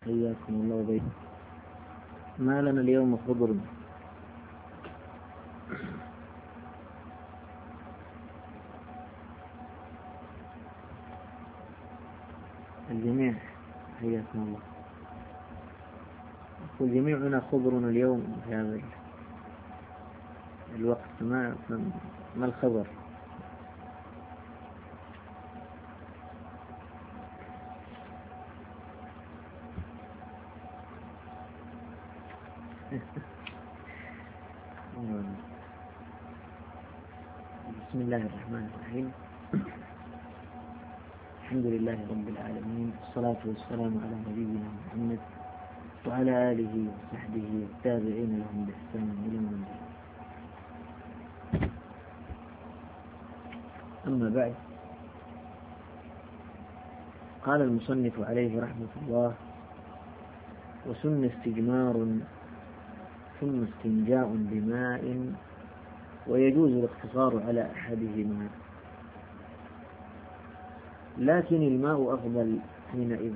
حياكم الله وبيت. ما لنا اليوم خضر. الجميع حياكم الله. يقول جميعنا خضر اليوم في هذا الوقت. ما الخبر؟ بسم الله الرحمن الرحيم. الحمد لله رب العالمين، والصلاة والسلام على نبينا محمد وعلى آله وصحبه والتابعين لهم بإحسان إلى يوم الدين. أما بعد، قال المصنف عليه رحمة الله: وسن استجمار ثم استنجاء بماء، ويجوز الاقتصار على أحدهما، لكن الماء أفضل حينئذ.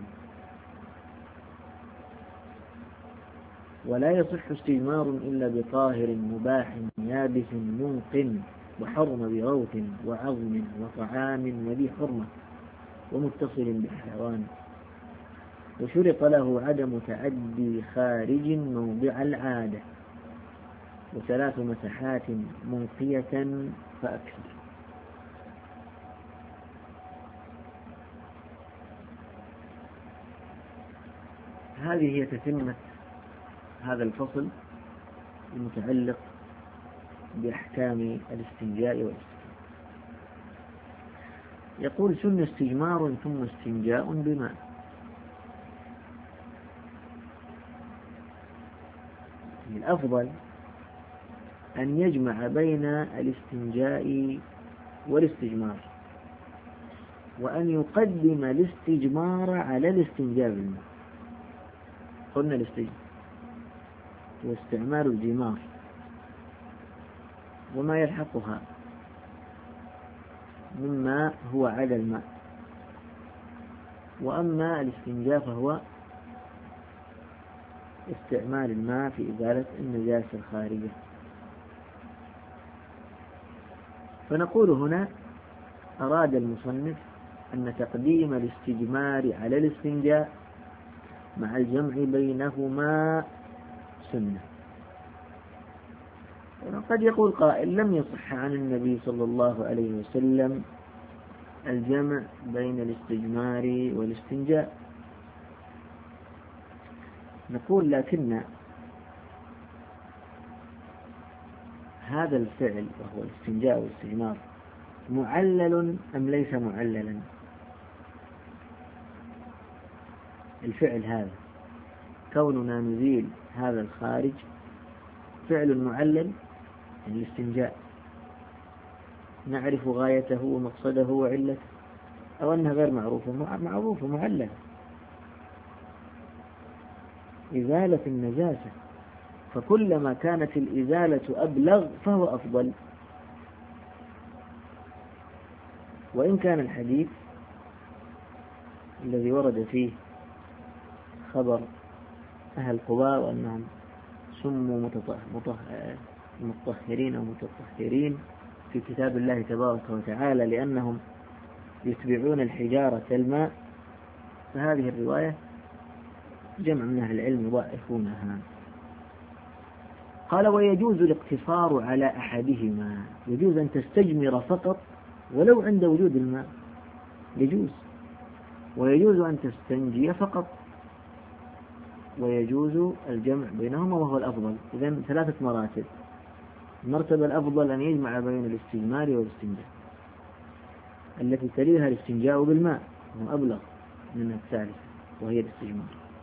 ولا يصح استجمار إلا بطاهر مباح يابس منق، وحرم بغوث وعظم وطعام وذي حرمة ومتصل بحيوان، وشرط له عدم تعدي خارج موضع العادة، وثلاث مسحات منقية فأكثر. هذه هي تتمة هذا الفصل المتعلق بأحكام الاستنجاء والاستنجاء. يقول: سن استجمار ثم استنجاء بماء. الأفضل أن يجمع بين الاستنجاء والاستجمار، وأن يقدم الاستجمار على الاستنجاء بالماء. قلنا الاستجمار واستعمال الجمار وما يلحقها مما هو على الماء، وأما الاستنجاء فهو استعمال الماء في إزالة النجاسة الخارجة. فنقول هنا: أراد المصنف أن تقديم الاستجمار على الاستنجاء مع الجمع بينهما سنة. وقد يقول قائل: لم يصح عن النبي صلى الله عليه وسلم الجمع بين الاستجمار والاستنجاء. نقول: لكن هذا الفعل وهو الاستنجاء والاستجمار معلل أم ليس معللا؟ الفعل هذا، كوننا نزيل هذا الخارج، فعل معلل. الاستنجاء نعرف غايته ومقصده وعلته، أو أنها غير معروفة معللة. إزالة النجاسة، فكلما كانت الإزالة أبلغ فهو أفضل. وإن كان الحديث الذي ورد فيه خبر أهل قباء وأنهم سموا مطهرين أو متطهرين في كتاب الله تبارك وتعالى لأنهم يتبعون الحجارة الماء، فهذه الرواية جمع من أهل العلم يضعفونها. قال: ويجوز الاقتصار على أحدهما. يجوز أن تستجمر فقط ولو عند وجود الماء، يجوز. ويجوز أن تستنجي فقط، ويجوز الجمع بينهما وهو الأفضل. إذن ثلاثة مراتب. المرتبة الأفضل أن يجمع بين الاستجمار والاستنجاء، التي تليها الاستنجاء بالماء، هو أبلغ من الثالثة وهي الاستجمار.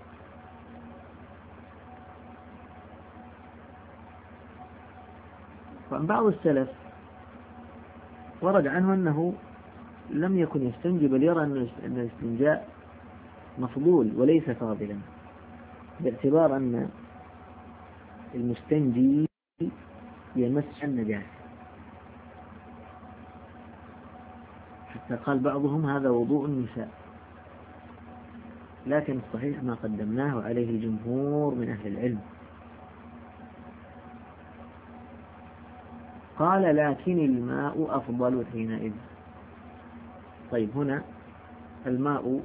بعض السلف ورد عنه أنه لم يكن يستنجي، بل يرى أن الاستنجاء مفضول وليس فاضلا، باعتبار أن المستنجي يمس النجاسة. حتى قال بعضهم: هذا وضوء النساء. لكن الصحيح ما قدمناه عليه جمهور من أهل العلم. قال لكن الماء أفضل حينئذ. طيب هنا الماء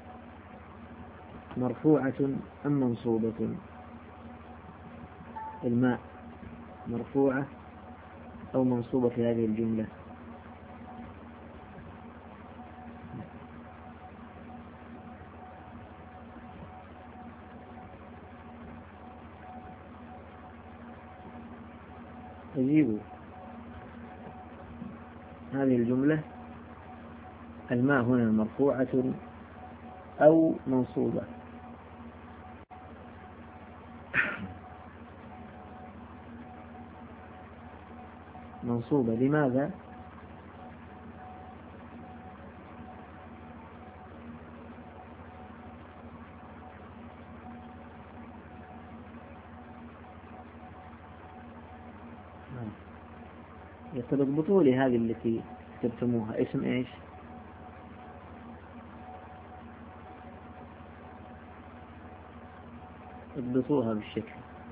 مرفوعة أم منصوبة؟ الماء مرفوعة أو منصوبة في هذه الجملة؟ أجيبوا هذه الجملة، الماء هنا مرفوعة أو منصوبة؟ منصوبة. لماذا؟ يتضبطوا لي هذه التي كتبتموها اسم ايش؟ اضبطوها بالشكل.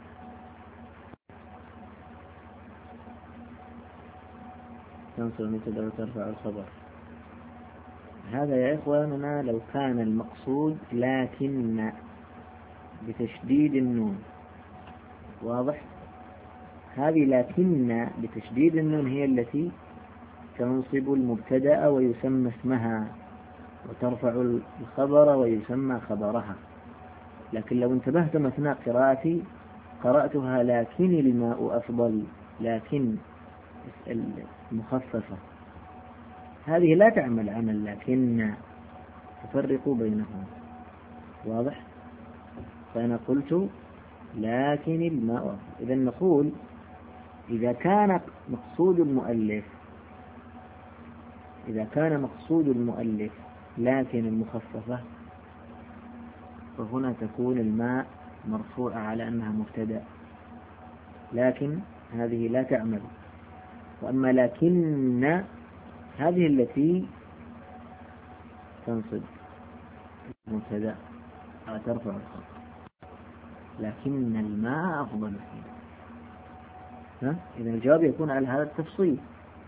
تنصب المبتدأ وترفع الخبر. هذا يا إخواننا لو كان المقصود لكن بتشديد النون. واضح؟ هذه لكن بتشديد النون هي التي تنصب المبتدأ ويسمى اسمها، وترفع الخبر ويسمى خبرها. لكن لو انتبهتم أثناء قراءتي قرأتها لكن الماء أفضل، لكن المخففة هذه لا تعمل عمل لكن، تفرقوا بينهم. واضح؟ فأنا قلت لكن الماء أفضل. إذا نقول إذا كان مقصود المؤلف لكن المخففة، فهنا تكون الماء مرفوعة على أنها مبتدأ، لكن هذه لا تعمل. وأما لكن هذه التي تنصب مبتدأ ترفع الخبر، لكن الماء أفضل فيه. إذا الجواب يكون على هذا التفصيل.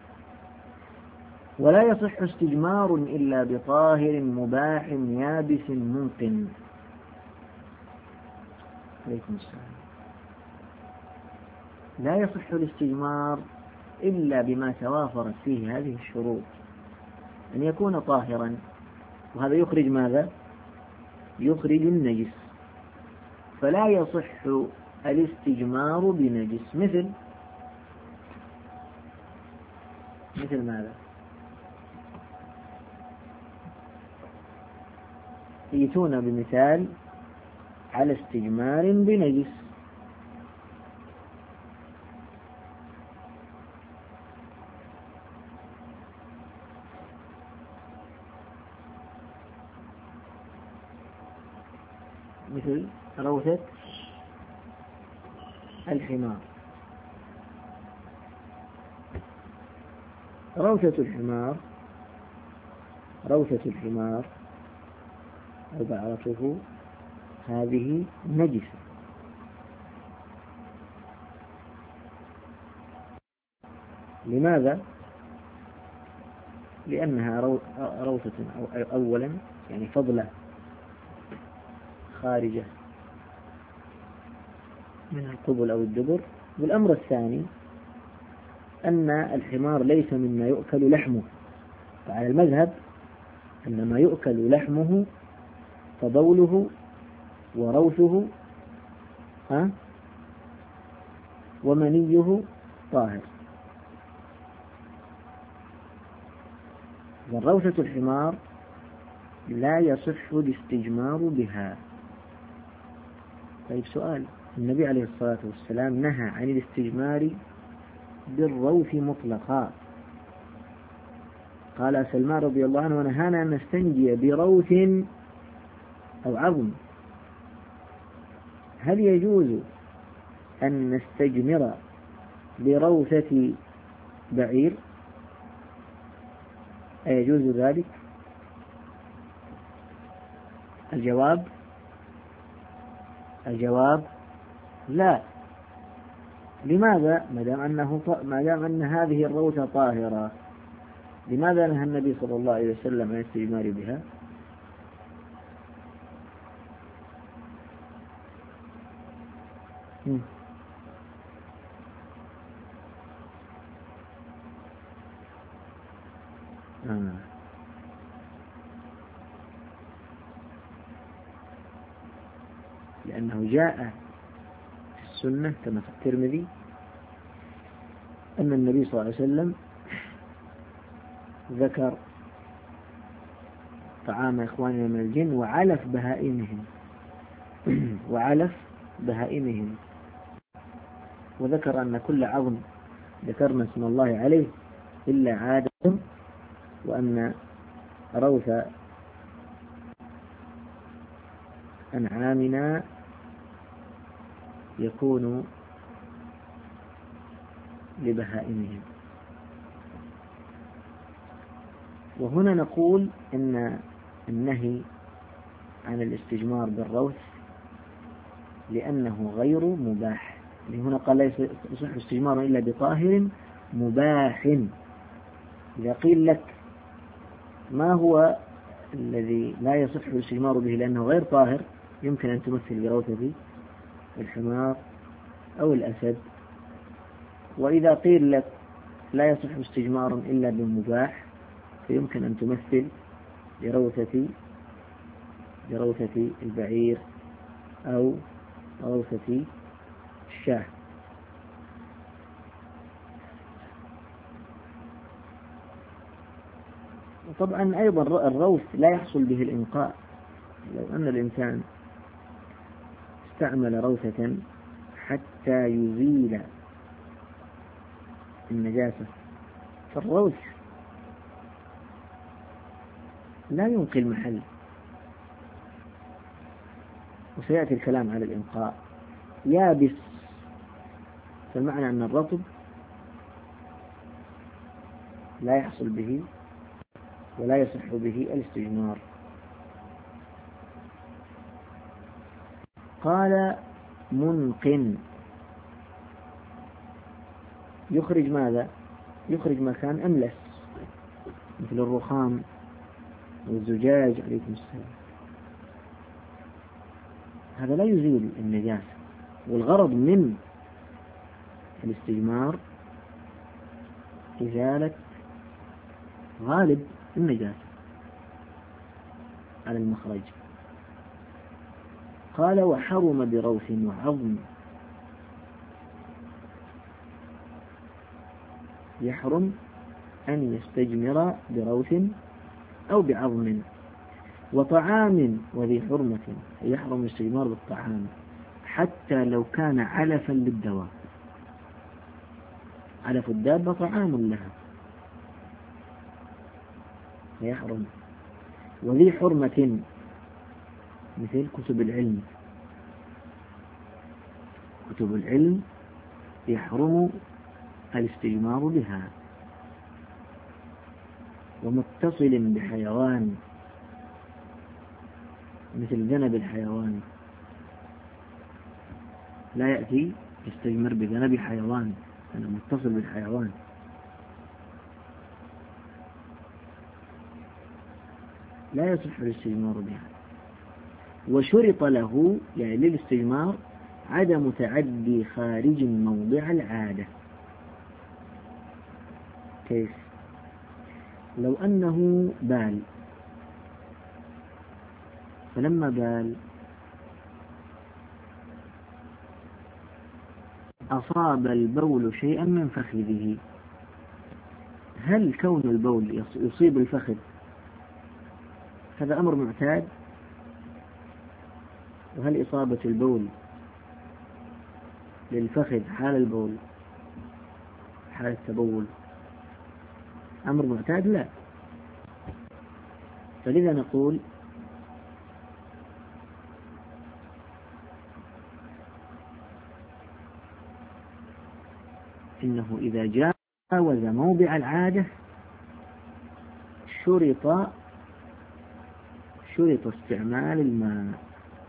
ولا يصح استجمار إلا بطاهر مباح يابس ممكن. عليكم السلام. لا يصح الاستجمار إلا بما توافرت فيه هذه الشروط، أن يكون طاهرا، وهذا يخرج ماذا؟ يخرج النجس. فلا يصح الاستجمار بنجس. مثل ماذا؟ يأتون بمثال على استجمار بنجس. مثل روثة الحمار. روثة الحمار أو بعرته هذه نجسة. لماذا؟ لأنها روثة أولا يعني فضلة خارجة من القبل أو الدبر. والأمر الثاني أن الحمار ليس مما يؤكل لحمه، فعلى المذهب أن ما يؤكل لحمه فبوله وروثه ومنيه طاهر. روثة الحمار لا يصح الاستجمار بها. طيب سؤال، النبي عليه الصلاة والسلام نهى عن الاستجمار بالروث مطلقا. قال سلمان رضي الله عنه: ونهانا أن نستنجي بروث أو عظم. هل يجوز أن نستجمر بروثة بعير؟ أيجوز ذلك؟ الجواب لا. لماذا؟ ما دام أن هذه الروثة طاهرة، لماذا نهى النبي صلى الله عليه وسلم عن الاستجمار بها؟ لأنه جاء في السنة كما في الترمذي أن النبي صلى الله عليه وسلم ذكر طعام إخواننا من الجن وعلف بهائمهم، وذكر أن كل عظم ذكرنا اسم الله عليه إلا عادة، وأن روث أنعامنا يكون لبهائمهم. وهنا نقول إن النهي عن الاستجمار بالروث لأنه غير مباح. هنا قال لا يصح الاستجمار إلا بطاهر مباح. إذا قيل لك ما هو الذي لا يصح الاستجمار به لأنه غير طاهر، يمكن أن تمثل بروثة الحمار أو الأسد. وإذا قيل لك لا يصح استجمار إلا بالمباح، فيمكن أن تمثل بروثة البعير أو روثة الشاه. وطبعا أيضا الروث لا يحصل به الإنقاء. لو أن الإنسان استعمل روثة حتى يزيل النجاسة، فالروث لا ينقي المحل. وسيأتي الكلام على الإنقاء. يابس، فالمعنى أن الرطب لا يحصل به ولا يصح به الاستجمار. قال منق، يخرج ماذا؟ يخرج مكان أملس مثل الرخام والزجاج عليكم السلام. هذا لا يزيل النجاسة، والغرض من الاستجمار إزالة غالب النجاسة على المخرج. قال وحرم بروث وعظم، يحرم أن يستجمر بروث أو بعظم. وطعام وذي حرمة، يحرم الاستجمار بالطعام حتى لو كان علفا للدواء. علف الدابة طعام لها يحرم. وذي حرمة مثل كتب العلم، كتب العلم يحرم الاستجمار بها. ومتصل بحيوان مثل ذنب الحيوان، لا يأتي يستجمر بذنب حيوان، أنا متصل بالحيوان. لا يصح الاستجمار بها. وشرط له يعني للاستجمار عدم تعدي خارج موضع العادة. كيف؟ لو أنه بال، فلما بال أصاب البول شيئا من فخذه، هل كون البول يصيب الفخذ هذا أمر معتاد؟ وهل إصابة البول للفخذ حال البول حال التبول أمر معتاد؟ لا. فلذا نقول إنه إذا جاوز موضع العادة شرط شرط استعمال الماء،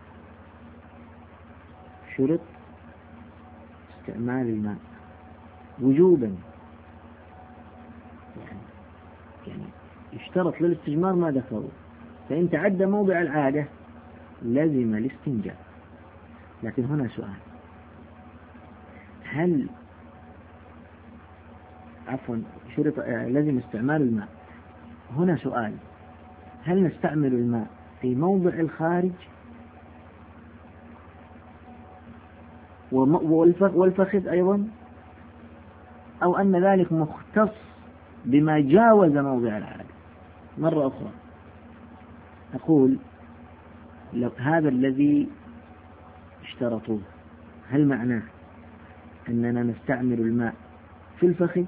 شرط استعمال الماء وجوبا، يعني يشترط للاستجمار ما ذكروا، فإن تعدى موضع العادة لزم الاستنجاء. لكن هنا سؤال، هل شرط لزم استعمال الماء، هنا سؤال، هل نستعمل الماء في موضع الخارج والفخذ أيضا، أو أن ذلك مختص بما جاوز موضع العادة؟ مرة أخرى أقول لو هذا الذي اشترطوه، هل معناه أننا نستعمل الماء في الفخذ،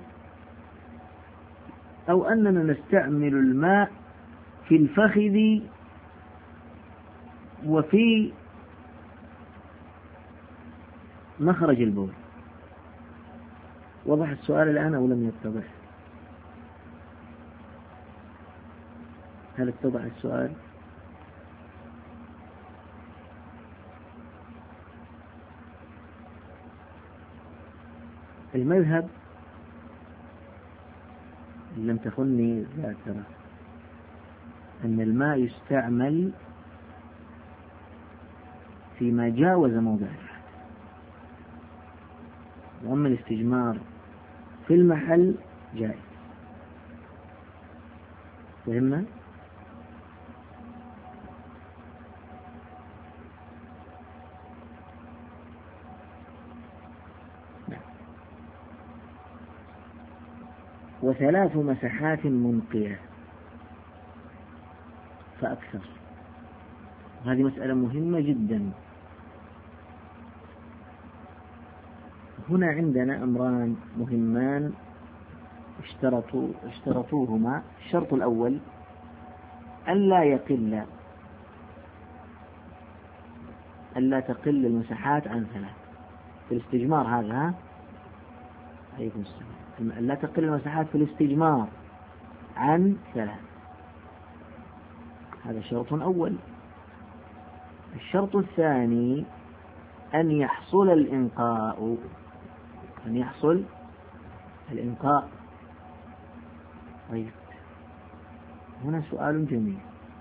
أو أننا نستعمل الماء في الفخذ وفي مخرج البول؟ وضح السؤال الآن أو لم يتضح؟ هل اتضح السؤال؟ المذهب إن لم تخني الذاكرة أن الماء يستعمل فيما جاوز موضع العادة، وأما الاستجمار في المحل جائز. فهمنا؟ وثلاث مسحات منقية فأكثر، وهذه مسألة مهمة جدا. هنا عندنا أمران مهمان اشترطوهما. الشرط الأول ألا تقل المسحات عن ثلاث في الاستجمار. هذا عليكم السلام. لا تقل المساحات في الاستجمار عن ثلاث، هذا شرط أول. الشرط الثاني أن يحصل الإنقاء. طيب هنا سؤال جميل،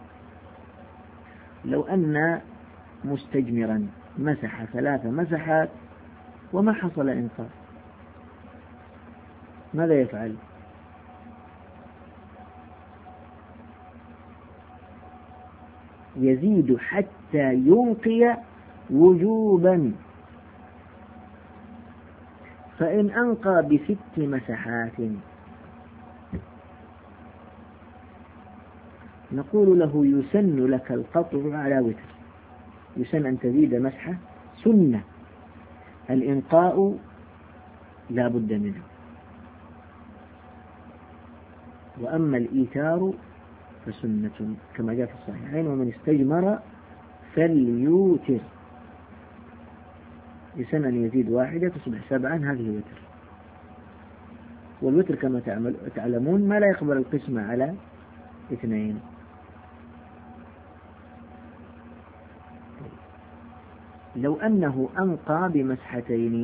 لو أن مستجمرا مسح 3 مسحات وما حصل إنقاء، ماذا يفعل؟ يزيد حتى ينقي وجوبا، فإن أنقى ب6 مسحات نقول له يسن لك القطع على وتر، يسن أن تزيد مسحة سنة، الإنقاء لا بد منه، وأما الإيتار فسنة كما جاء في الصحيحين: ومن استجمر فليوتر. يسن أن يزيد 1 تصبح 7، هذه وتر. والوتر كما تعلمون ما لا يقبل القسمة على 2. لو أنه أنقى بمسحتين،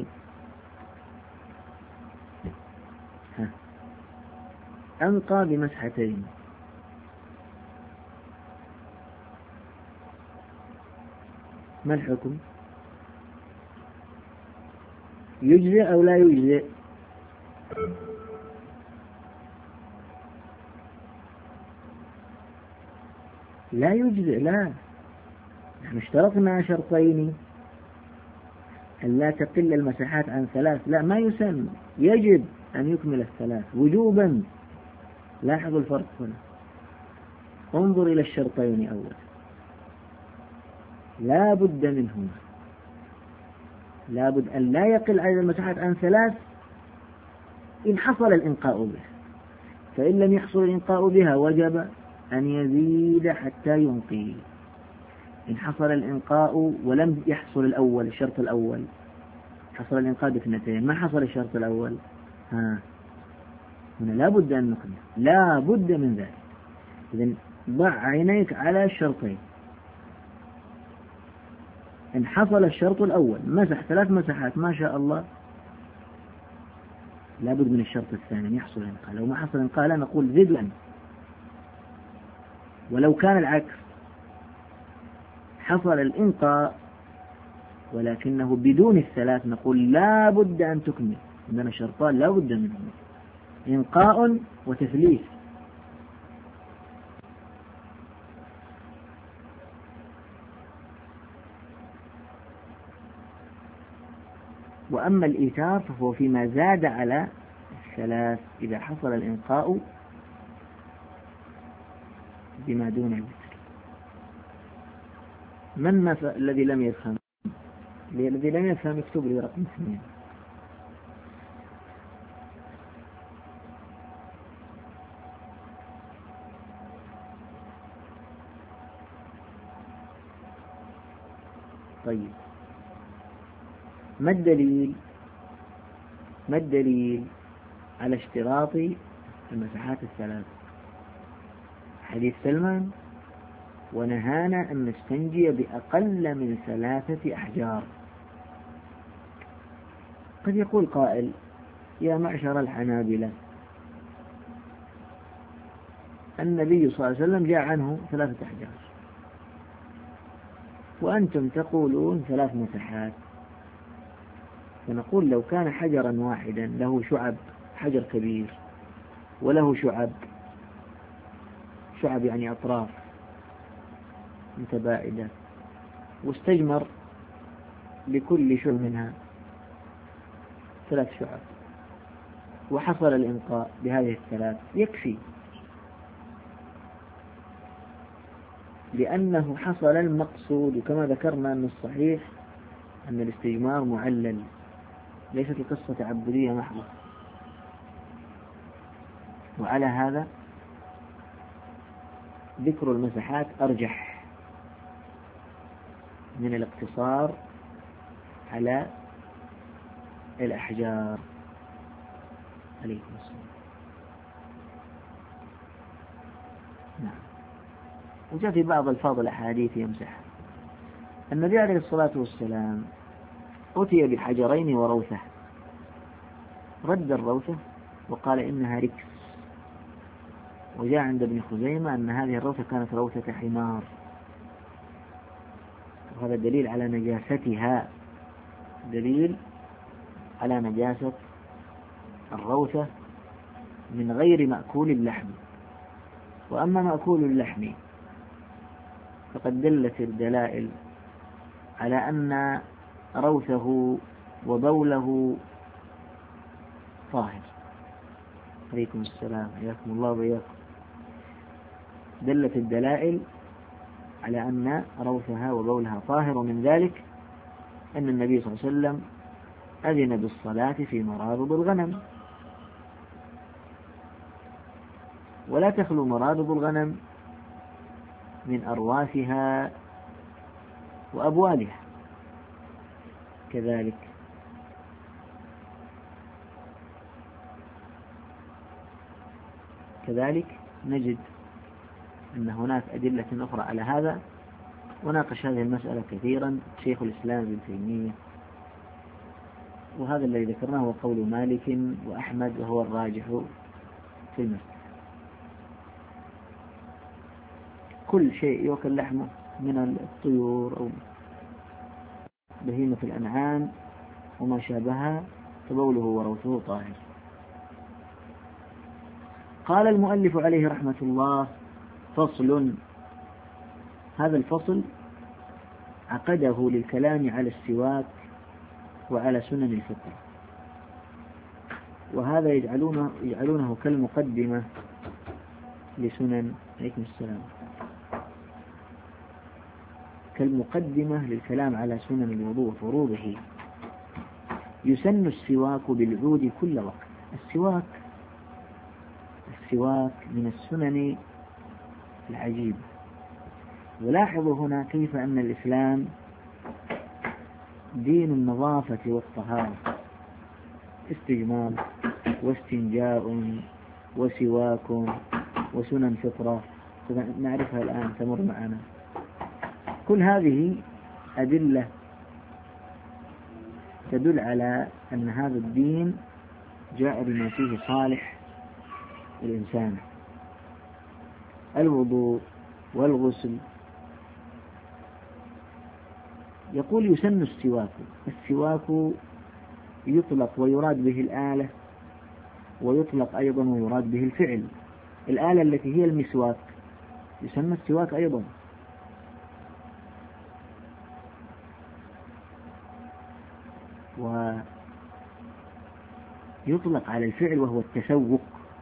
أنقى بمسحتين، ما الحكم؟ يجزئ أو لا يجزئ؟ لا يجزئ. لا، نحن اشترطنا شرطين: أن لا تقل المساحات عن 3. لا، ما يسن، يجب أن يكمل 3 وجوبا. لاحظوا الفرق هنا، انظر إلى الشرطين أولا، لا بد منهما، لا بد أن لا يقل عدد المساحات عن 3 إن حصل الإنقاء بها، فإن لم يحصل الإنقاء بها وجب أن يزيد حتى ينقي. إن حصل الإنقاء ولم يحصل الأول، الشرط الأول حصل الإنقاء ب2، ما حصل الشرط الأول، هنا لا بد أن نقل، لا بد من ذلك. إذن ضع عينيك على الشرطين: إن حصل الشرط الأول مسح 3 مسحات ما شاء الله، لابد من الشرط الثاني أن يحصل إنقاء. لو ما حصل إنقاء لا نقول زد أن. ولو كان العكس، حصل الإنقاء ولكنه بدون ال3 نقول لا بد أن تكمل. عندنا شرطان لا بد منهم، إنقاء وتثليث. وأما الإيثار فهو فيما زاد على 3 إذا حصل الإنقاء بما دون الوتر. من الذي لم يفهم؟ الذي لم يفهم يكتب لي رقم 2. طيب، ما الدليل على اشتراط المساحات ال3؟ حديث سلمان: ونهانا أن نستنجي بأقل من 3 أحجار. قد يقول قائل: يا معشر الحنابلة، النبي صلى الله عليه وسلم جاء عنه 3 أحجار وأنتم تقولون 3 مساحات. فنقول لو كان حجرا واحدا له شعب، حجر كبير وله شعب يعني أطراف متباعدة، واستجمر لكل شعب منها 3 شعب وحصل الإنقاء بهذه ال3 يكفي، لأنه حصل المقصود. وكما ذكرنا أن الصحيح أن الاستجمار معلل، ليست القصة تعبدية محضة. وعلى هذا ذكر المساحات أرجح من الاقتصار على الأحجار. عليكم السلام. نعم. وجاء في بعض الفاظ الأحاديث يمسح. النبي عليه الصلاة والسلام أتي بحجرين وروثة، رد الروثة وقال إنها ركس. وجاء عند ابن خزيمة أن هذه الروثة كانت روثة حمار، وهذا دليل على نجاستها، دليل على نجاسة الروثة من غير مأكول اللحم. وأما مأكول اللحم فقد دلت الدلائل على أن روثه وبوله طاهر. عليكم السلام، حياكم الله وبياكم. دلت الدلائل على أن روثها وبولها طاهر، ومن ذلك أن النبي صلى الله عليه وسلم أذن بالصلاة في مرابض الغنم، ولا تخلو مرابض الغنم من أرواثها وأبوالها. كذلك نجد أن هناك أدلة أخرى على هذا، وناقش هذه المسألة كثيرا شيخ الإسلام ابن تيمية، وهذا الذي ذكرناه هو قول مالك وأحمد وهو الراجح في المسألة. كل شيء يؤكل لحمه من الطيور أو بهيمة الأنعام وما شابهها فبوله وروثه طاهر. قال المؤلف عليه رحمة الله: فصل. هذا الفصل عقده للكلام على السواك وعلى سنن الفطر، وهذا يجعلونه كالمقدمة لسنن، عليكم السلام، كالمقدمة للكلام على سنن الوضوء وفروضه. يسن السواك بالعود كل وقت. السواك من السنن العجيبة. ولاحظوا هنا كيف أن الإسلام دين النظافة والطهارة، استجمام واستنجاء وسواك وسنن فطرة نعرفها الآن تمر معنا. كل هذه أدلة تدل على أن هذا الدين جاء بما فيه صالح الإنسان: الوضوء والغسل. يقول يسن السواك. السواك يطلق ويراد به الآلة، ويطلق أيضا ويراد به الفعل. الآلة التي هي المسواك يسمى السواك أيضا. ويطلق على الفعل وهو التسوق.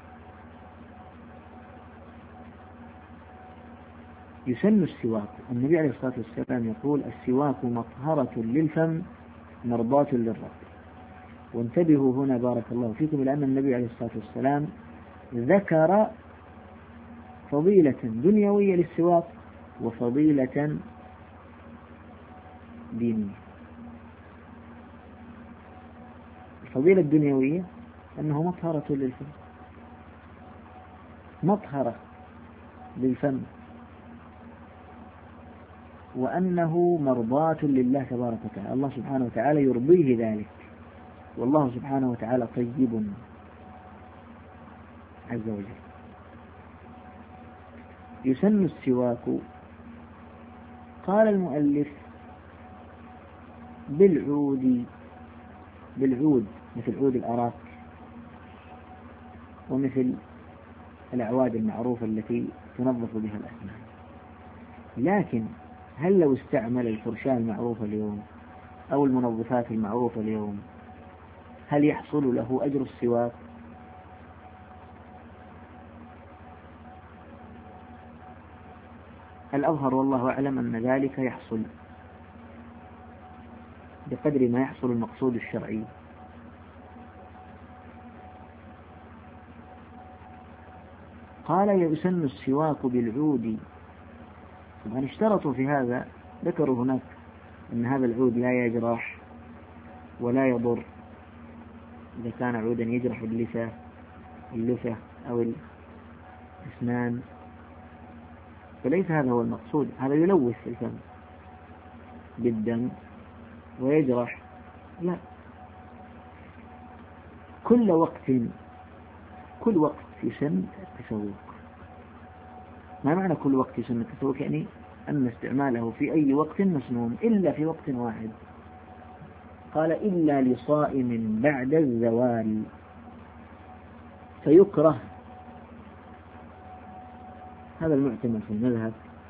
يسن السواك. النبي عليه الصلاة والسلام يقول: السواك مطهرة للفم مرضاة للرب. وانتبهوا هنا بارك الله فيكم إلى أن النبي عليه الصلاة والسلام ذكر فضيلة دنيوية للسواك وفضيلة دينية. الفضيلة الدنيوية أنه مطهرة للفم، مطهرة للفم، وأنه مرضاة لله تبارك وتعالى. الله سبحانه وتعالى يرضيه ذلك، والله سبحانه وتعالى طيب عز وجل. يسن السواك. قال المؤلف: بالعود مثل عود الأراك، ومثل الأعواد المعروفة التي تنظف بها الأسنان. لكن هل لو استعمل الفرشاة المعروفة اليوم أو المنظفات المعروفة اليوم هل يحصل له أجر السواك؟ الأظهر والله أعلم أن ذلك يحصل بقدر ما يحصل المقصود الشرعي. قال: يسن السواك بالعود. طبعا اشترطوا في هذا، ذكروا هناك أن هذا العود لا يجرح ولا يضر إذا كان عودا يجرح اللثة أو الأسنان، فليس هذا هو المقصود. هذا يلوث الفم بالدم ويجرح، لا. كل وقت يسن التسوق. ما معنى كل وقت يسن التسوق؟ يعني أن استعماله في أي وقت مسنون إلا في وقت واحد. قال: إلا لصائم بعد الزوال، فيكره. هذا المعتمد في المذهب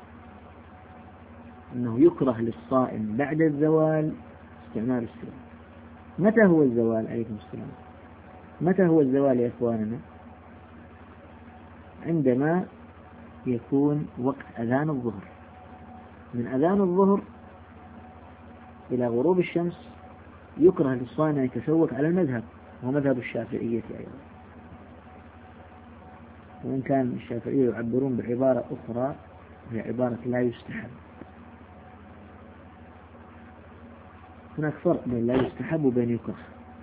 أنه يكره للصائم بعد الزوال استعمال السواك. متى هو الزوال؟ عليكم السلام. متى هو الزوال يا إخواننا؟ عندما يكون وقت أذان الظهر. من أذان الظهر إلى غروب الشمس يكره للصائم أن يتسوق على المذهب، ومذهب الشافعية أيضا، وإن كان الشافعية يعبرون بعبارة أخرى وهي عبارة لا يستحب. هناك فرق بين لا يستحب وبين يكره.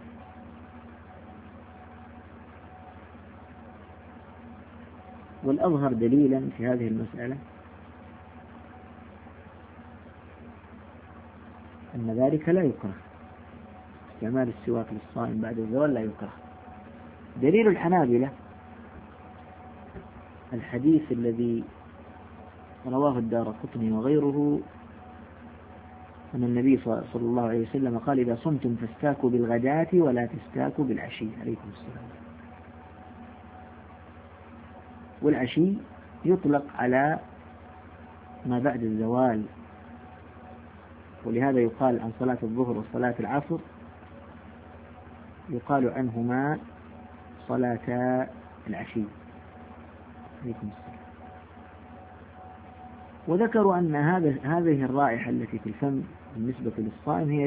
والأظهر دليلا في هذه المسألة أن ذلك لا يكره. استعمال السواك للصائم بعد الزوال لا يكره. دليل الحنابلة الحديث الذي رواه الدارقطني وغيره أن النبي صلى الله عليه وسلم قال: إذا صمتم فاستاكوا بالغداة ولا تستاكوا بالعشي. عليكم السلام. والعشي يطلق على ما بعد الزوال، ولهذا يقال عن صلاة الظهر وصلاة العصر يقال عنهما صلاة العشي. عليكم السلام. وذكروا أن هذه الرائحة التي في الفم بالنسبة للصائم هي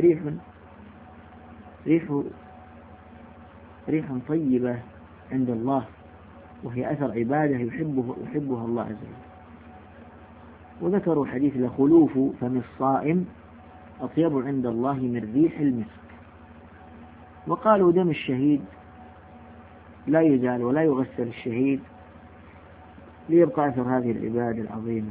ريح طيبة عند الله، وهي أثر عبادة يحبها الله عز وجل. وذكروا حديث: لخلوف فم الصائم أطيب عند الله من ريح المسك. وقالوا: دم الشهيد لا يزال ولا يغسل الشهيد ليبقى أثر هذه العبادة العظيمة.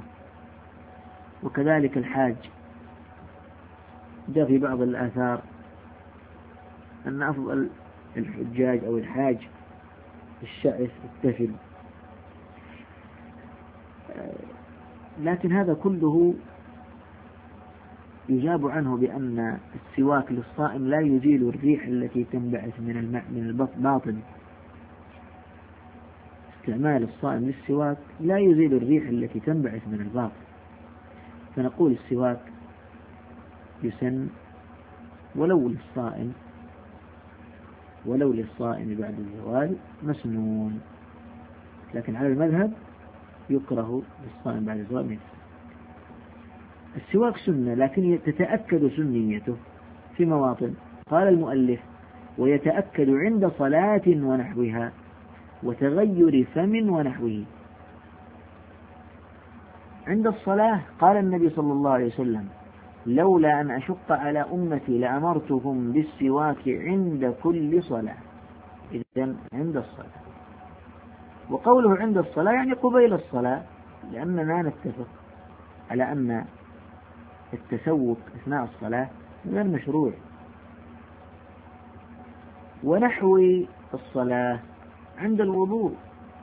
وكذلك الحاج، جاء في بعض الآثار أن أفضل الحجاج أو الحاج الشعث التفل، لكن هذا كله يجاب عنه بأن السواك للصائم لا يزيل الريح التي تنبعث من الباطن. استعمال الصائم للسواك لا يزيل الريح التي تنبعث من الباطن، فنقول السواك يسن ولو للصائم بعد الزوال مسنون، لكن على المذهب يكره للصائم بعد الزوال من السواك سنة، لكن تتأكد سنيته في مواطن. قال المؤلف: ويتأكد عند صلاة ونحوها وتغير فم ونحوه. عند الصلاة قال النبي صلى الله عليه وسلم: لولا أن أشق على أمتي لأمرتهم بالسواك عند كل صلاة. إذن عند الصلاة، وقوله عند الصلاة يعني قبيل الصلاة، لأننا نتفق على أن التسوق أثناء الصلاة غير مشروع. ونحو الصلاة عند الوضوء،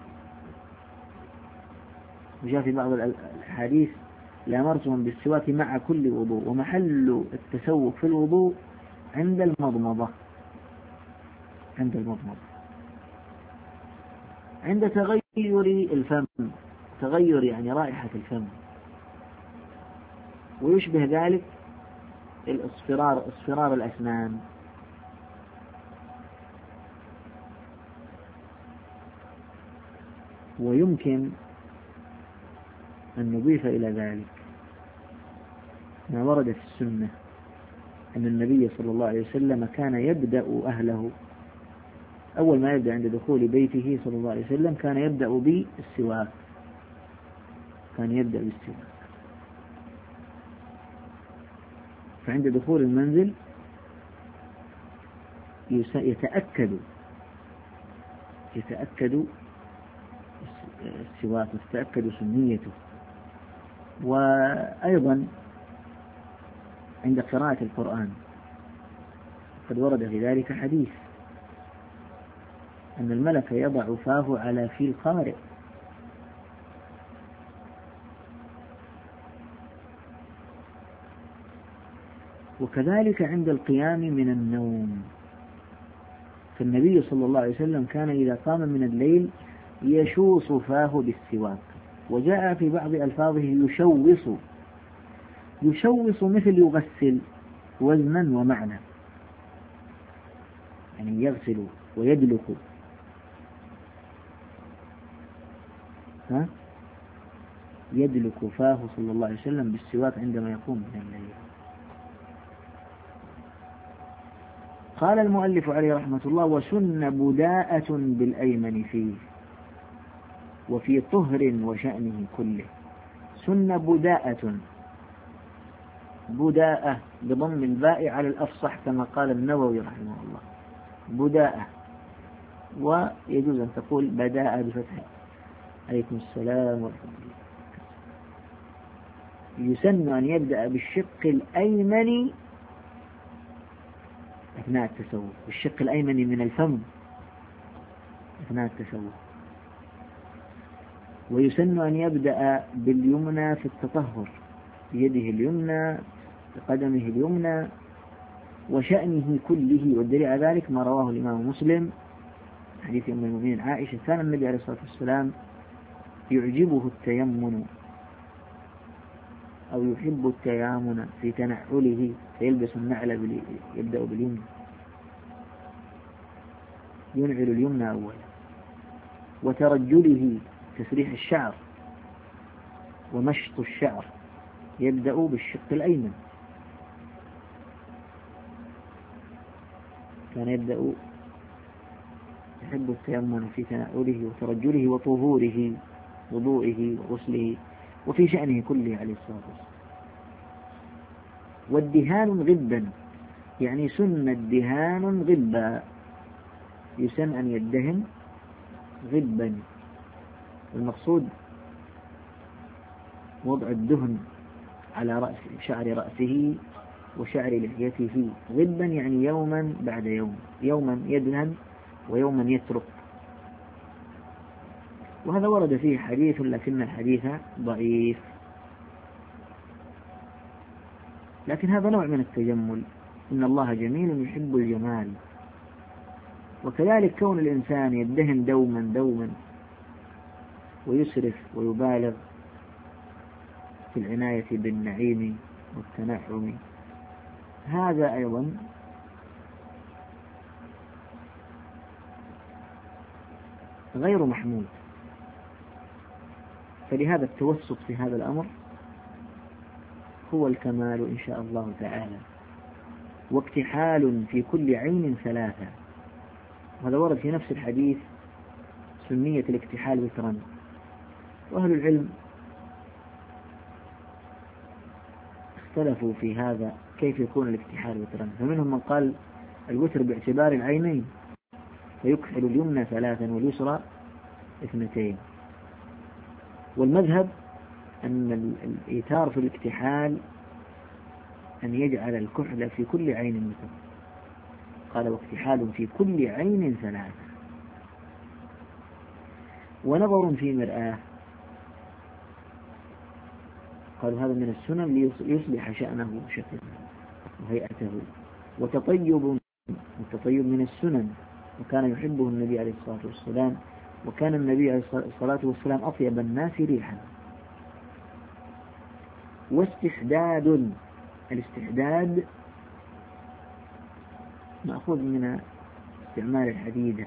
وجاء في بعض الحديث: لأمرتهم بالسواك مع كل وضوء. ومحل التسوق في الوضوء عند المضمضة. عند تغير الفم، تغير يعني رائحة الفم، ويشبه ذلك اصفرار الأسنان. ويمكن أن نضيف إلى ذلك ما ورد في السنة أن النبي صلى الله عليه وسلم كان يبدأ أهله أول ما يبدأ عند دخول بيته صلى الله عليه وسلم كان يبدأ بالسواك. فعند دخول المنزل يتأكد السواك، وتتأكد سنيته. وأيضا عند قراءة القرآن قد ورد في ذلك حديث أن الملك يضع فاه على في القارئ. وكذلك عند القيام من النوم، فالنبي صلى الله عليه وسلم كان إذا قام من الليل يشوص فاه بالسواك. وجاء في بعض ألفاظه يشوص مثل يغسل، وزنا ومعنى، يعني يغسل ويدلك. يدلك فاه صلى الله عليه وسلم بالسواك عندما يقوم من الليل. قال المؤلف عليه رحمة الله: وسن بداءة بالأيمن فيه وفي طهر وشأنه كله. سن بداءة بضم الباء على الأفصح كما قال النووي رحمه الله، بداءة. ويجوز أن تقول بداءة بفتح. عليكم السلام ورحمة الله. يسن أن يبدأ بالشق الأيمن أثناء التسوق، بالشق الأيمن من الفم أثناء التسوق. ويسن أن يبدأ باليمنى في التطهر، بيده اليمنى بقدمه اليمنى وشأنه كله. والدليل على ذلك ما رواه الإمام مسلم حديث أم المؤمنين عائشة: كان النبي عليه الصلاة والسلام يعجبه التيمن أو يحب التيامن في تنعله، فيلبس النعل يبدأ باليمنى، ينعل اليمنى أولا. وترجله تسريح الشعر ومشط الشعر يبدأ بالشق الأيمن. كان يبدأ يحب التيمن في تنعله وترجله وطهوره، وضوئه وغسله، وفي شأنه كله عليه الصلاة والسلام. والدهان غبا، يعني سن الدهان غبا، يسن أن يدهن غبا. المقصود وضع الدهن على شعر رأسه وشعر لحيته غبا يعني يوما بعد يوم، يوما يدهن ويوما يترك. وهذا ورد فيه حديث لكن الحديث ضعيف، لكن هذا نوع من التجمل، إن الله جميل يحب الجمال. وكذلك كون الإنسان يدهن دوما ويسرف ويبالغ في العناية بالنعيم والتنعم، هذا أيضا غير محمود. فلهذا التوسط في هذا الأمر هو الكمال إن شاء الله تعالى. واكتحال في كل عين 3، وهذا ورد في نفس الحديث سنية الاكتحال وترا. وأهل العلم اختلفوا في هذا كيف يكون الاكتحال وترا، فمنهم من قال الوتر باعتبار العينين، فيكحل اليمنى 3 واليسرى 2. والمذهب أن الإيتار في الاكتحال أن يجعل الكحل في كل عين مثل، قال واكتحال في كل عين 3. ونظر في مرآة، قالوا هذا من السنن ليصلح شأنه وشكله وهيئته. والتطيب من السنن، وكان يحبه النبي عليه الصلاة والسلام، وكان النبي عليه الصلاة والسلام أطيب الناس ريحا. واستحداد، الاستحداد مأخوذ من استعمال الحديدة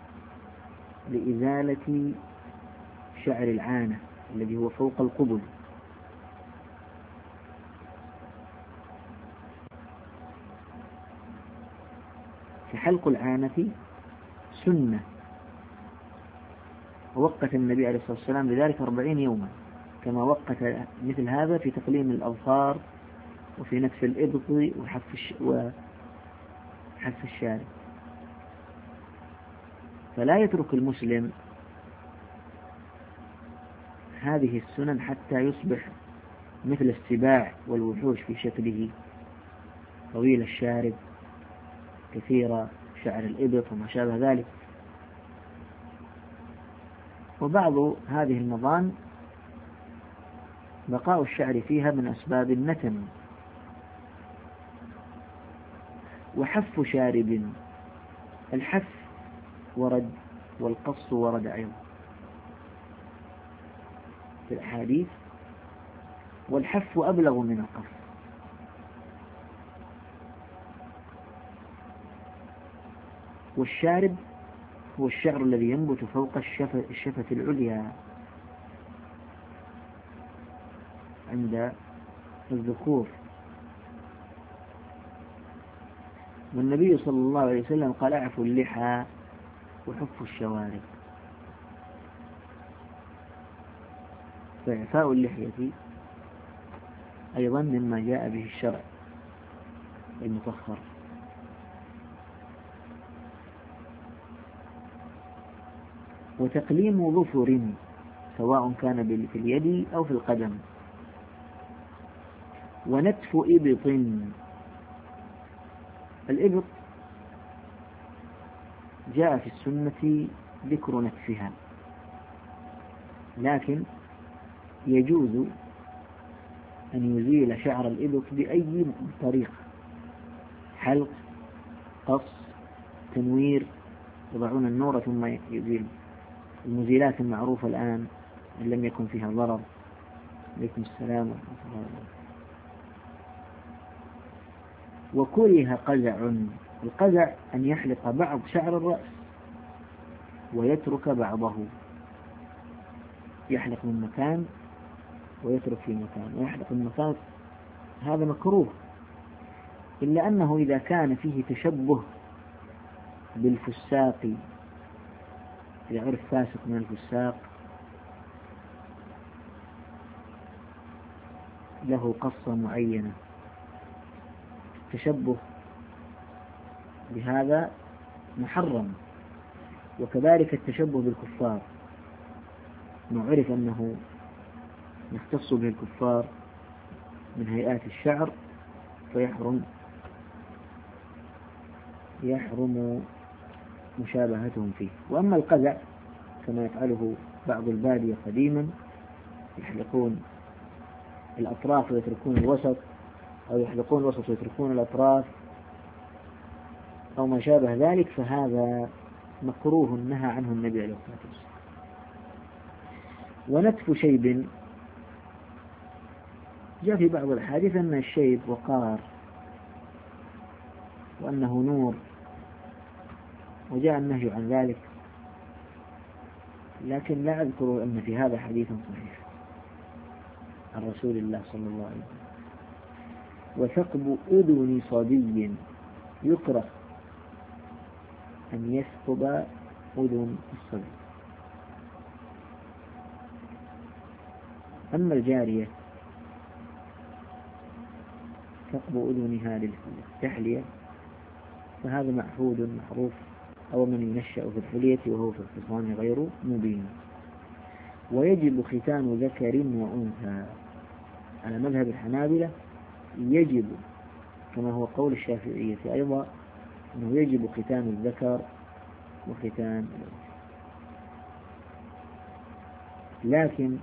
لإزالة شعر العانة الذي هو فوق القبل. فحلق العانة سنة، ووقت النبي عليه الصلاة والسلام لذلك 40 يوما، كما وقت مثل هذا في تقليم الأظفار وفي نتف الإبط وحف الشارب. فلا يترك المسلم هذه السنن حتى يصبح مثل السباع والوحوش في شكله، طويل الشارب كثير شعر الإبط وما شابه ذلك. وبعض هذه المظان بقاء الشعر فيها من أسباب النتن. وحف شارب، الحف ورد والقص ورد أيضا في الأحاديث، والحف أبلغ من القص. والشارب هو الشعر الذي ينبت فوق الشفة العليا عند الذكور. والنبي صلى الله عليه وسلم قال اعفوا اللحى وحفوا الشوارب. فإعفاء اللحية أيضا مما جاء به الشرع المطهر. وتقليم ظفر سواء كان في اليد أو في القدم. ونتف إبط، الإبط جاء في السنة ذكر نتفها، لكن يجوز أن يزيل شعر الإبط بأي طريقة، حلق، قص، تنوير، يضعون النور ثم يزيل. المزيلات المعروفة الآن إن لم يكن فيها ضرر. عليكم السلام ورحمة الله وبركاته. وكره قزع، القزع أن يحلق بعض شعر الرأس ويترك بعضه، يحلق من مكان ويترك في مكان، ويحلق من مكان، هذا مكروه، إلا أنه إذا كان فيه تشبه بالفساق، إذا عرف فاسق من الفساق له قصة معينة، التشبه بهذا محرم. وكذلك التشبه بالكفار، ما عرف أنه يختص به الكفار من هيئات الشعر يحرم مشابهتهم فيه. وأما القزع كما يفعله بعض البادية قديما، يحلقون الأطراف ويتركون الوسط، أو يحلقون الوسط ويتركون الأطراف، أو ما شابه ذلك، فهذا مكروه نهى عنه النبي عليه الصلاة والسلام. ونتف شيب، جاء في بعض الحديث أن الشيب وقار وأنه نور، وجاء النهي عن ذلك، لكن لا أذكر أن في هذا حديث صحيح عن رسول الله صلى الله عليه وسلم. وثقب أذن صبي، يكره أن يثقب أذن الصبي. أما الجارية ثقب أذنها للتحلية فهذا معهود معروف، أو من ينشأ في الحلية وهو في الخصام غير مبين. ويجب ختان ذكر وأنثى، على مذهب الحنابلة يجب، كما هو قول الشافعية أيضا، أنه يجب ختان الذكر وختان الأنثى. لكن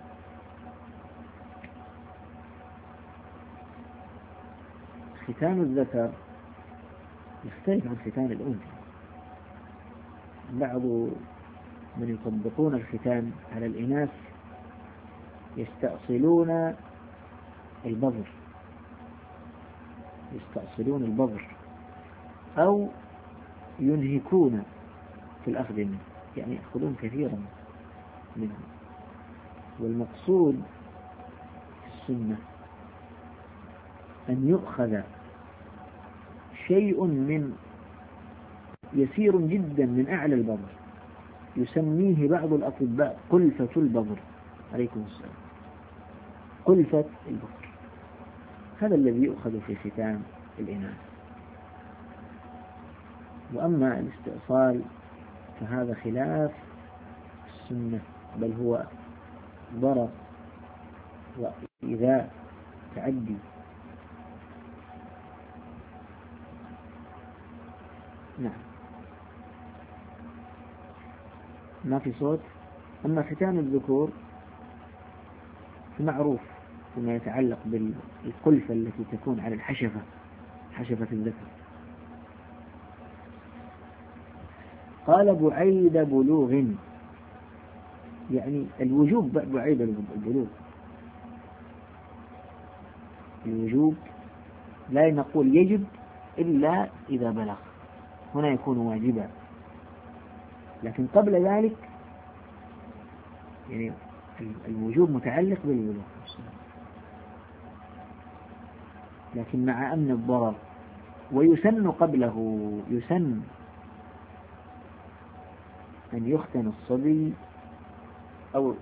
ختان الذكر يختلف عن ختان الأنثى. بعض من يطبقون الختان على الإناث يستأصلون البظر أو ينهكون في الأخذ منه، يعني يأخذون كثيرا منه. والمقصود في السنة أن يؤخذ شيء من يسير جدا من أعلى البظر، يسميه بعض الأطباء قلفة البظر، عليكم السلام، قلفة البظر، هذا الذي يؤخذ في ختان الإناث. وأما الاستئصال فهذا خلاف السنة، بل هو ضرر وإيذاء تعدي. نعم، ما في صوت. أما ختان الذكور فمعروف فيما يتعلق بالقلفة التي تكون على حشفة الذكر. قال بعيد بلوغ، يعني الوجوب بعيد البلوغ، الوجوب لا نقول يجب إلا إذا بلغ، هنا يكون واجبا، لكن قبل ذلك يعني الوجوب متعلق بالبلوغ، لكن مع أمن الضرر. ويسن قبله، يسن أن يختن الصبي أو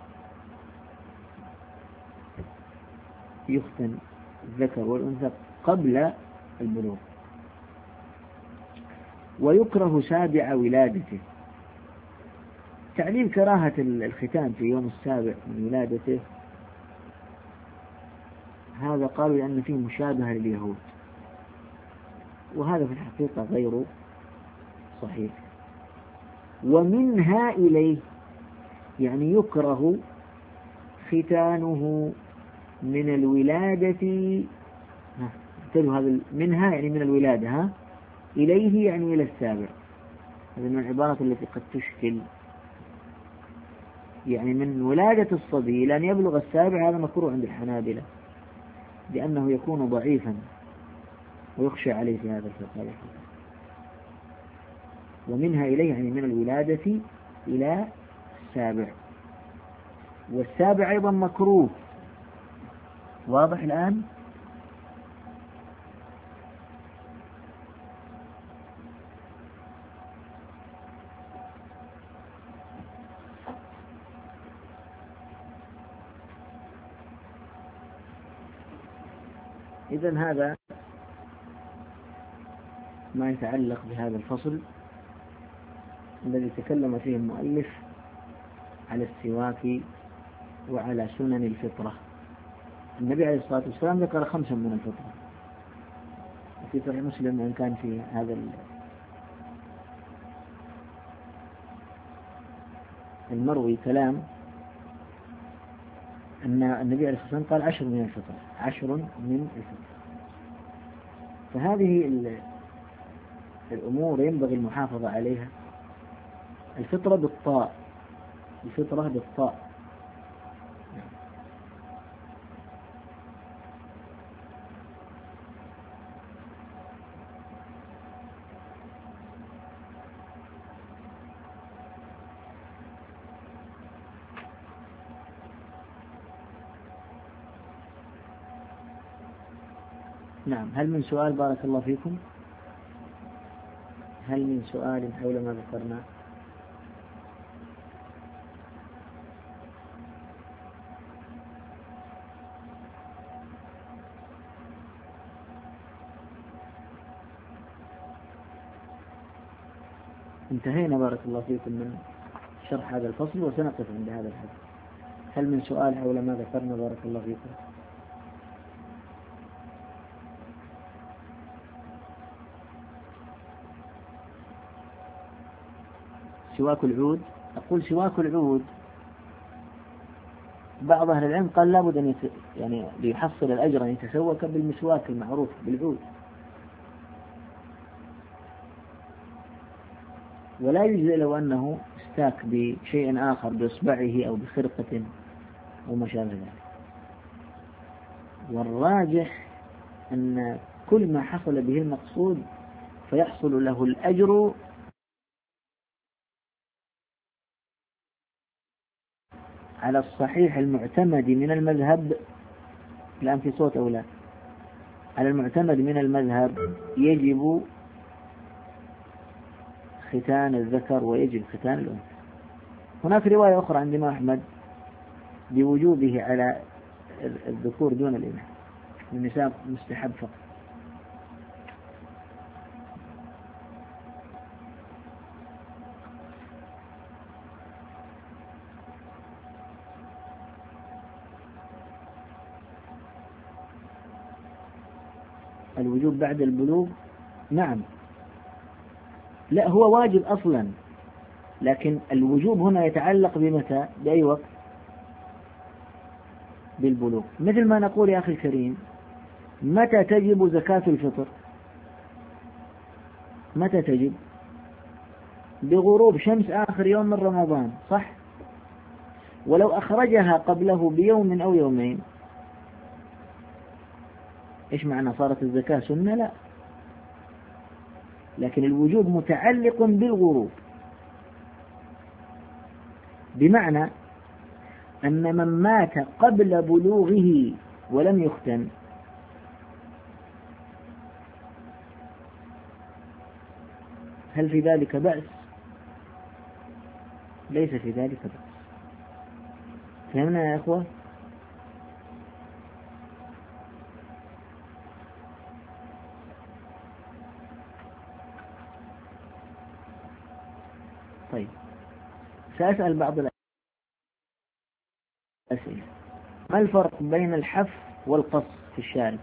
يختن الذكر والأنثى قبل البلوغ. ويكره سابع ولادته، تعليل كراهة الختان في يوم السابع من ولادته، هذا قالوا لأن فيه مشابهة لليهود، وهذا في الحقيقة غير صحيح. ومنها إليه، يعني يكره ختانه من الولادة، هذا منها يعني من الولادة، إليه يعني إلى السابع، هذا من العبارات التي قد تشكل، يعني من ولادة الصبي لأن يبلغ السابع، هذا مكروه عند الحنابلة لأنه يكون ضعيفا ويخشى عليه في هذا الفقه. ومنها إليه يعني من الولادة إلى السابع، والسابع أيضا مكروه. واضح الآن؟ إذن هذا ما يتعلق بهذا الفصل الذي تكلم فيه المؤلف على السواك وعلى سنن الفطرة. النبي عليه الصلاة والسلام ذكر 5 من الفطرة، في صحيح مسلم وإن كان في هذا المروي كلام أن النبي عليه الصلاة والسلام قال 10 من الفطر، 10 من الفطر. فهذه الأمور ينبغي المحافظة عليها. الفطرة بالطاء، الفطرة بالطاء. نعم. هل من سؤال؟ بارك الله فيكم. هل من سؤال حول ما ذكرنا؟ انتهينا بارك الله فيكم من شرح هذا الفصل وسنقف عند هذا الحد. هل من سؤال حول ما ذكرنا؟ بارك الله فيكم. سواك العود. أقول سواك العود بعض أهل العلم قال لابد أن يعني ليحصل الأجر أن يتسوك بالمسواك المعروف بالعود، ولا يجزئ لو أنه استاك بشيء آخر بإصبعه أو بخرقة أو ما شابه ذلك. والراجح أن كل ما حصل به المقصود فيحصل له الأجر على الصحيح المعتمد من المذهب. الآن في صوت أو لا؟ على المعتمد من المذهب يجب ختان الذكر ويجب ختان الأنثى. هناك رواية أخرى عند الإمام أحمد بوجوبه على الذكور دون الإناث، النساء مستحب فقط. الوجوب بعد البلوغ؟ نعم. لا، هو واجب أصلا، لكن الوجوب هنا يتعلق بمتى؟ بأي وقت؟ بالبلوغ. مثل ما نقول يا أخي الكريم، متى تجب زكاة الفطر؟ متى تجب؟ بغروب شمس آخر يوم من رمضان، صح؟ ولو أخرجها قبله بيوم أو يومين إيش معنى؟ صارت الزكاة سنة؟ لا، لكن الوجوب متعلق بالغروب، بمعنى أن من مات قبل بلوغه ولم يختن هل في ذلك بأس؟ ليس في ذلك بأس. فهمنا يا أخوة؟ طيب، سأسأل بعض الأسئلة. ما الفرق بين الحف والقص في الشارب؟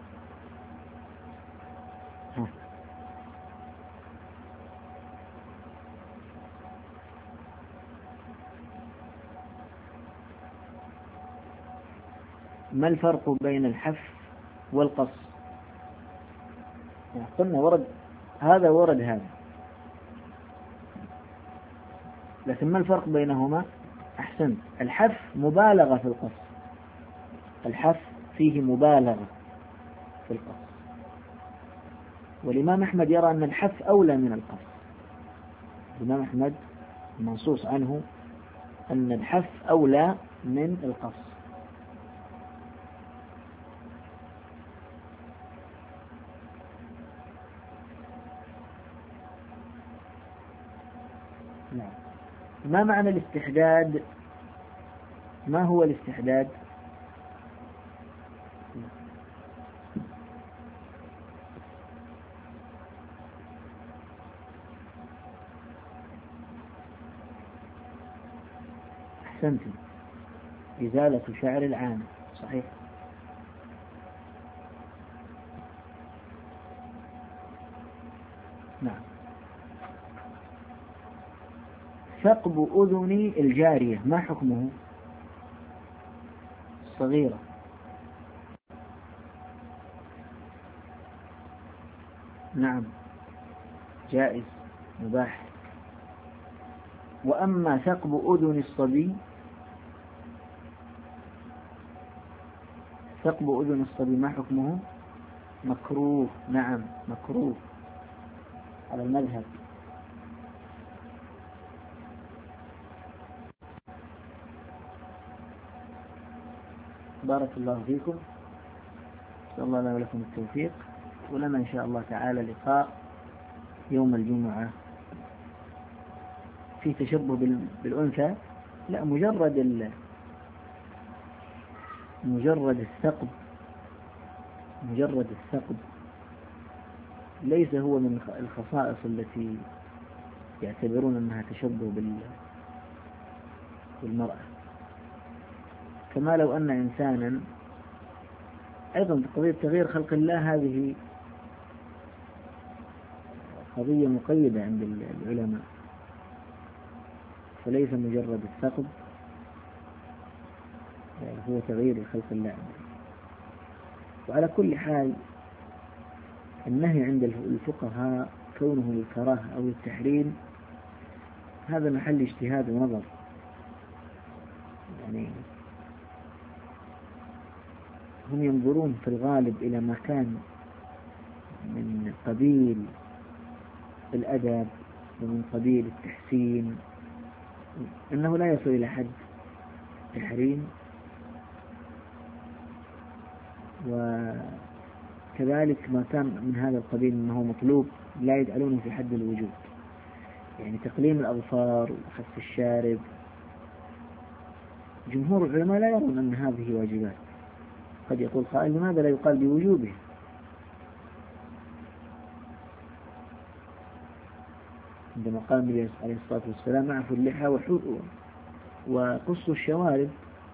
ما الفرق بين الحف والقص؟ قلنا ورد هذا ورد هذا، لكن ما الفرق بينهما؟ أحسنت، الحف مبالغة في القص، الحف فيه مبالغة في القص، والإمام أحمد يرى أن الحف أولى من القص. الإمام أحمد منصوص عنه أن الحف أولى من القص. نعم. ما معنى الاستحداد؟ ما هو الاستحداد؟ أحسنت، إزالة شعر العانة، صحيح. نعم. ثقب أذن الجارية ما حكمه؟ صغيرة. نعم جائز مباح. وأما ثقب أذن الصبي، ثقب أذن الصبي ما حكمه؟ مكروه. نعم مكروه على المذهب. بارك الله فيكم، نسأل الله لنا ولكم التوفيق، ولنا إن شاء الله تعالى لقاء يوم الجمعة في تشبه بالأنثى. لا، مجرد الثقب، مجرد الثقب ليس هو من الخصائص التي يعتبرون أنها تشبه بالمرأة. كما لو أن إنسانا أيضا قضية تغيير خلق الله هذه قضية مقيدة عند العلماء، فليس مجرد الثقب هو تغيير خلق الله. وعلى كل حال النهي عند الفقهاء كونه للكراهة أو التحريم هذا محل اجتهاد ونظر. يعني هم ينظرون في الغالب إلى ما كان من قبيل الأدب ومن قبيل التحسين، أنه لا يصل إلى حد تحريم، وكذلك ما كان من هذا القبيل أنه مطلوب لا يجعلونه في حد الوجوب. يعني تقليم الأظفار وخف الشارب جمهور العلماء لا يرون أن هذه واجبات. قد يقول قائل لماذا لا يقال بوجوبه؟ عندما قال النبي عليه الصلاة والسلام اعفوا اللحى وقصوا الشوارب،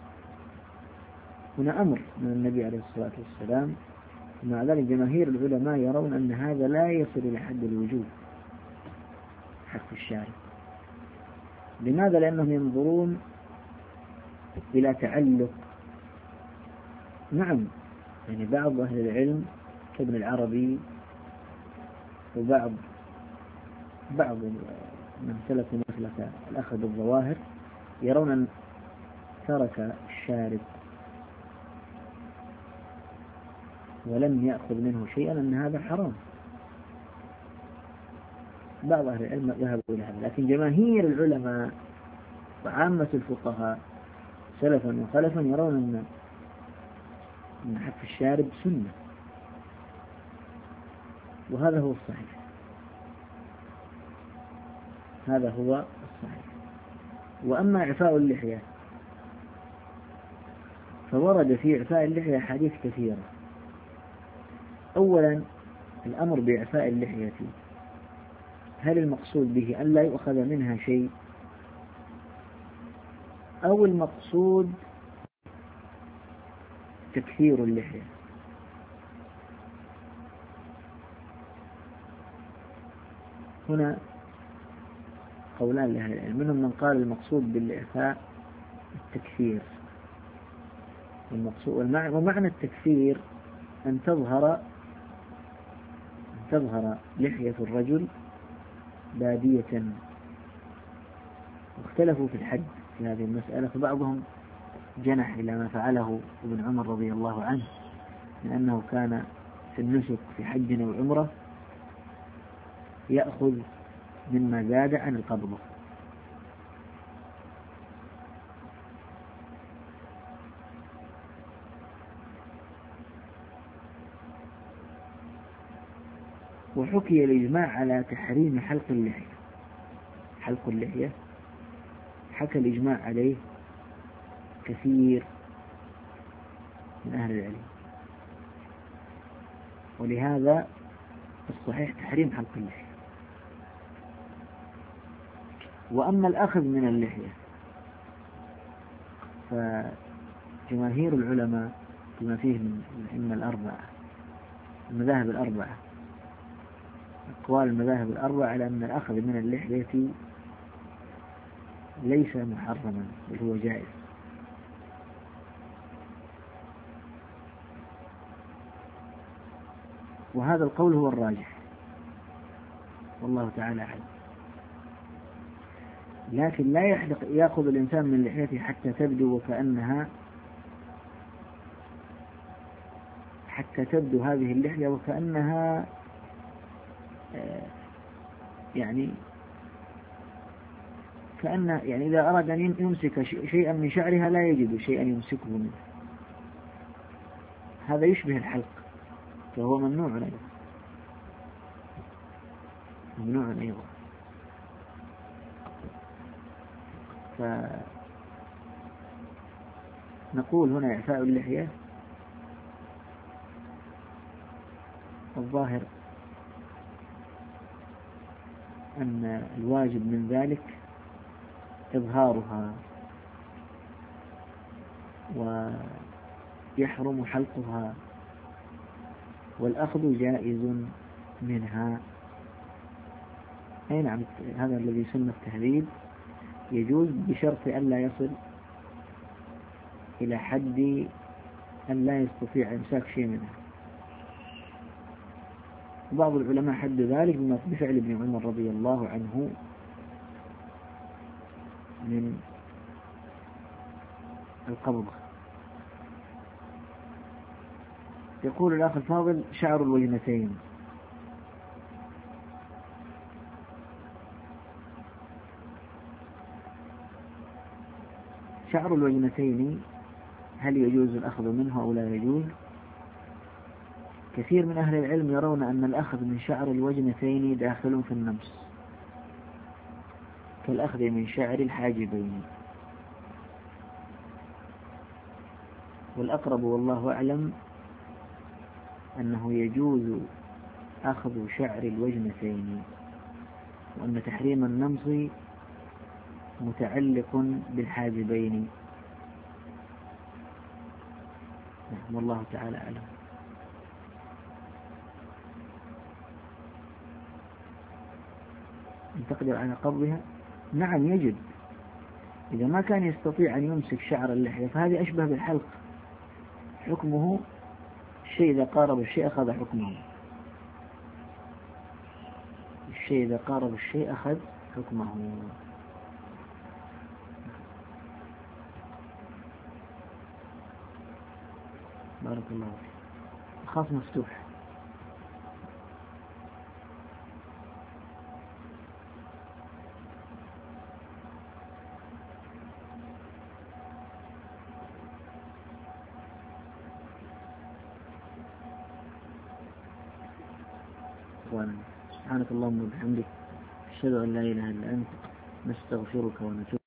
هنا أمر من النبي عليه الصلاة والسلام. ومع ذلك جماهير العلماء يرون أن هذا لا يصل إلى حد الوجوب حق الشارب. لماذا؟ لأنهم ينظرون إلى تعلق. نعم، يعني بعض أهل العلم كابن العربي وبعض من سلكوا مسلك الأخذ بالظواهر يرون أن ترك الشارب ولم يأخذ منه شيئا أن هذا حرام. بعض أهل العلم ذهبوا إلى هذا، لكن جماهير العلماء وعامة الفقهاء سلفا وخلفا يرون أن حف الشارب سنة، وهذا هو الصحيح. هذا هو الصحيح. وأما إعفاء اللحية فورد في إعفاء اللحية حديث كثيرة. أولا الأمر بإعفاء اللحية، هل المقصود به أن لا يؤخذ منها شيء، أو المقصود تكثير اللحية؟ هنا قولان لأهل العلم، منهم من قال المقصود بالإعفاء التكثير، ومعنى التكثير أن تظهر لحية الرجل بادية. واختلفوا في الحد في هذه المسألة، فبعضهم جنح إلى ما فعله ابن عمر رضي الله عنه من أنه كان في النسك في حج أو عمرة يأخذ مما زاد عن القبضة. وحكي الإجماع على تحريم حلق اللحية. حلق اللحية حكى الإجماع عليه كثير من أهل العلم، ولهذا الصحيح تحريم حلق اللحية. وأما الأخذ من اللحية فجماهير العلماء بما فيه من الأئمة الأربعة المذاهب الأربعة أقوال المذاهب الأربعة على أن الأخذ من اللحية ليس محرما بل هو جائز. وهذا القول هو الراجح والله تعالى أعلم. لكن لا يأخذ الإنسان من لحيته حتى تبدو هذه اللحية وكأنها يعني إذا أراد أن يمسك شيئا من شعرها لا يجد شيئا يمسكه منه، هذا يشبه الحلق فهو ممنوع أيضا. فنقول هنا إعفاء اللحية الظاهر أن الواجب من ذلك إظهارها ويحرم حلقها، والأخذ جائز منها. أي نعم، هذا الذي يسمى التهذيب يجوز بشرط أن لا يصل إلى حد أن لا يستطيع إمساك شيء منها. بعض العلماء حد ذلك بفعل ابن عمر رضي الله عنه من القبضة. يقول الأخ الفاضل: شعر الوجنتين، شعر الوجنتين هل يجوز الأخذ منه أو لا يجوز؟ كثير من أهل العلم يرون أن الأخذ من شعر الوجنتين داخل في النمس كالأخذ من شعر الحاجبين، والأقرب والله أعلم أنه يجوز أخذ شعر الوجنتين، وأن تحريم النمص متعلق بالحاجبين. نعم، والله تعالى أعلم. أن تقدر على قبضها؟ نعم يجب، إذا ما كان يستطيع أن يمسك شعر اللحية فهذه أشبه بالحلق، حكمه الشيء إذا قارب الشيء أخذ حكمه، الشيء إذا قارب الشيء أخذ حكمه. بارك الله فيك. الخاص مفتوح. سبحانك اللهم وبحمدك، أشهد أن لا إله إلا أنت، نستغفرك ونتوب